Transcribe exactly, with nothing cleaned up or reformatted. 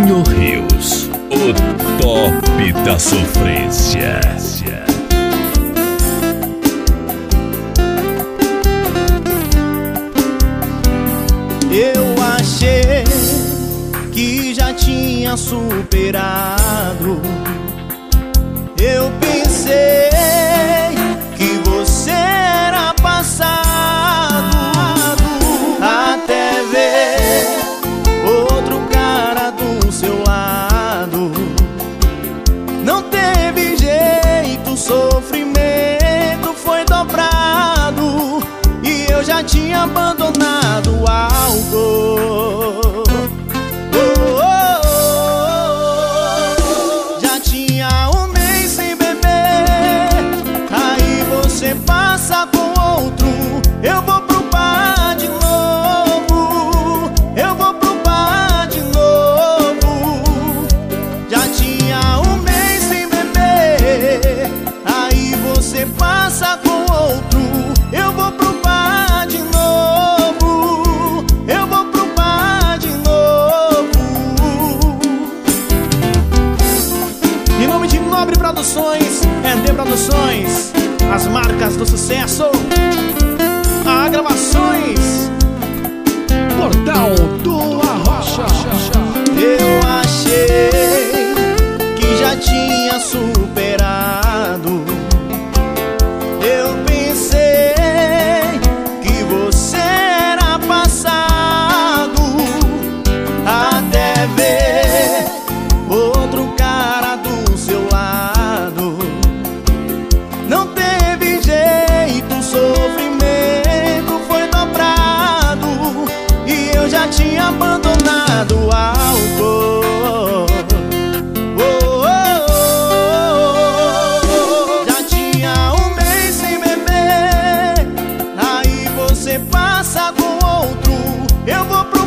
Júnior Rios, o top da sofrência. Eu achei que já tinha superado. Eu pensei que você era passado, até ver outro cara do seu lado. Não teve jeito, o sofrimento foi dobrado e eu já tinha abandonado o álcool. Passa com outro, eu vou pro bar de novo, eu vou pro bar de novo. Já tinha um mês sem beber, aí você passa com outro, eu vou pro bar de novo, eu vou pro bar de novo. Em nome de Nobre Produções, R D Produções, as marcas do sucesso, a gravações, Portal do Arrocha. Eu achei que já tinha superado. Eu pensei que você era passado, até ver outro cara do seu lado. Não teve jeito, o sofrimento foi dobrado e eu já tinha abandonado o álcool. Oh, oh, oh. Já tinha um mês sem beber, aí você passa com outro, eu vou pro